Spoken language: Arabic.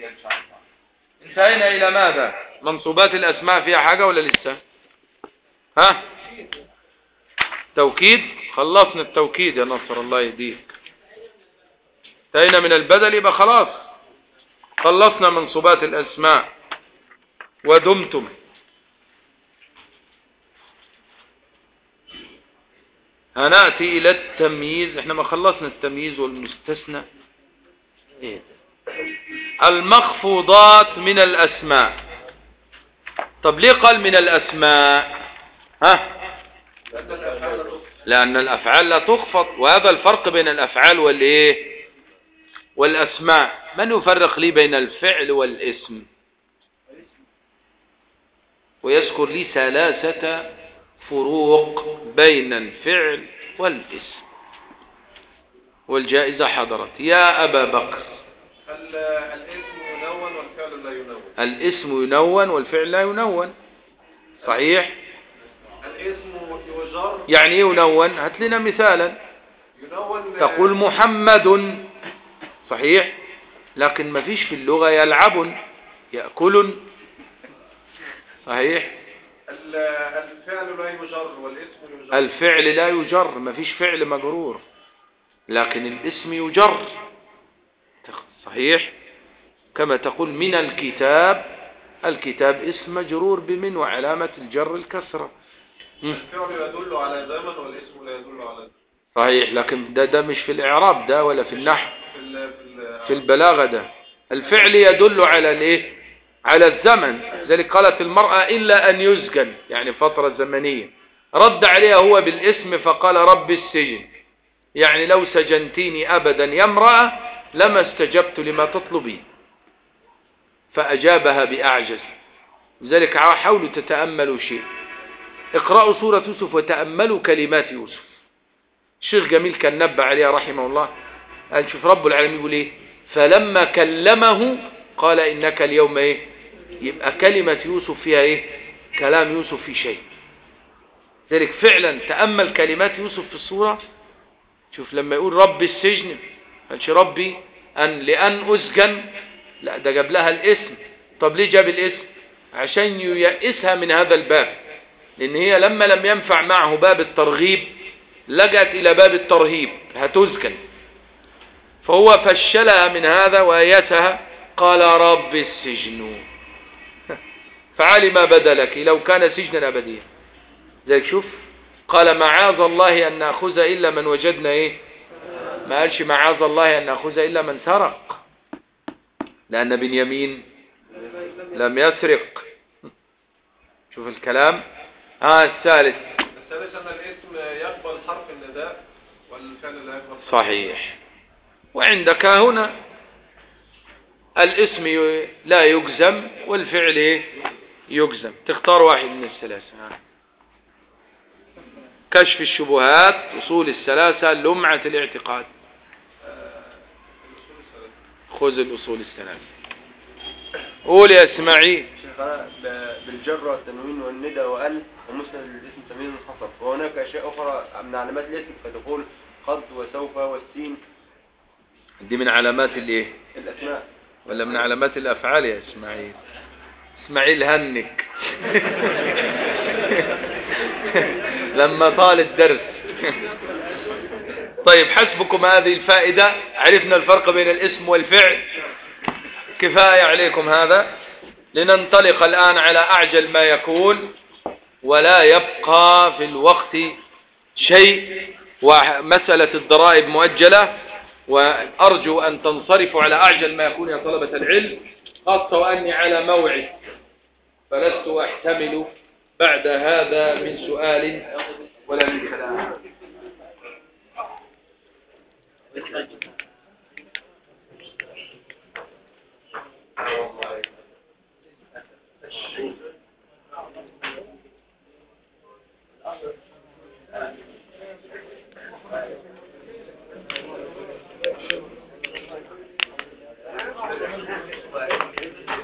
انتهينا إلى ماذا؟ منصوبات الأسماء فيها حاجة ولا لسه؟ ها؟ توكيد. خلصنا التوكيد يا نصر، الله يهديك. انتهينا من البدل، يبقى خلاص خلصنا منصوبات الأسماء. ودمتم. هنأتي إلى التمييز. احنا ما خلصنا التمييز والمستثنى. ايه؟ المخفوضات من الأسماء. طب ليه قال من الأسماء؟ ها؟ لأن الأفعال لا تخفض، وهذا الفرق بين الأفعال والإيه؟ والأسماء. من يفرق لي بين الفعل والاسم؟ ويذكر لي 3 فروق بين الفعل والاسم. والجائزة حضرت يا أبا بكر. الاسم ينون والفعل لا ينون. الاسم ينون والفعل لا ينون. صحيح. الاسم يجر. يعني ايه ينون؟ هات لنا مثالا. ينون تقول محمد، صحيح، لكن ما فيش في اللغة يلعب، يأكل، صحيح. الفعل لا يجر والاسم يجر. الفعل لا يجر، ما فيش فعل مجرور، لكن الاسم يجر، صحيح. كما تقول من الكتاب، الكتاب اسم مجرور بمن وعلامة الجر الكسرة. الفعل يدل على زمن والاسم لا يدل على زمن. صحيح، لكن ده مش في الإعراب ده ولا في النحو، في البلاغة ده. الفعل يدل على الايه؟ على الزمن. ذلك قالت المرأة إلا أن يسجن، يعني فترة زمنية. رد عليها هو بالاسم فقال رب السجن، يعني لو سجنتيني أبدا يا امرأة لما استجبت لما تطلبين. فأجابها بأعجز. لذلك حاولوا تتأملوا شيء، اقرأوا سورة يوسف وتأملوا كلمات يوسف. الشيخ جميل كان نبه عليها رحمه الله، قال شوف رب العالمين يقول ايه؟ فلما كلمه قال إنك اليوم ايه؟ يبقى كلمة يوسف فيها ايه؟ كلام يوسف في شيء. ذلك فعلا تأمل كلمات يوسف في السورة. شوف لما يقول رب السجن، قالش ربي لأن أسجن، لا ده جاب لها الاسم. طب ليه جاب الاسم؟ عشان ييأسها من هذا الباب، لأن هي لما لم ينفع معه باب الترغيب لجأت إلى باب الترهيب، هتسجن. فهو فشلها من هذا وأيسها، قال رب السجن فعلم بدلك لو كان سجنا أبديا. ذلك شوف قال معاذ الله أن نأخذ إلا من وجدنا إيه؟ ما قالش معاذ الله أن نأخذ إلا من سرق، لأن بنيامين لم يسرق. شوف الكلام. الثالث أن الاسم يقبل حرف النداء والفعل لا يقبل. صحيح. وعندك هنا الاسم لا يجزم والفعل يجزم، تختار واحد من الثلاثة. كشف الشبهات، أصول الثلاثة، لمعة الاعتقاد. خذ الأصول الثلاثة. قول يا اسماعيل. بالجر والتنوين والندى وال ومسند الاسم تمييز حصل. وهناك أشياء أخرى من علامات الاسم فتقول قد وسوف والسين. دي من علامات الايه؟ الأسماء. ولا من علامات الأفعال يا اسماعيل؟ اسماعيل هنك لما طال الدرس. طيب حسبكم هذه الفائدة، عرفنا الفرق بين الاسم والفعل، كفاية عليكم هذا. لننطلق الآن على أعجل ما يكون، ولا يبقى في الوقت شيء، ومسألة الضرائب مؤجلة، وأرجو أن تنصرفوا على أعجل ما يكون يا طلبة العلم، خاصة وأني على موعد فلست أحتمل بعد هذا من سؤال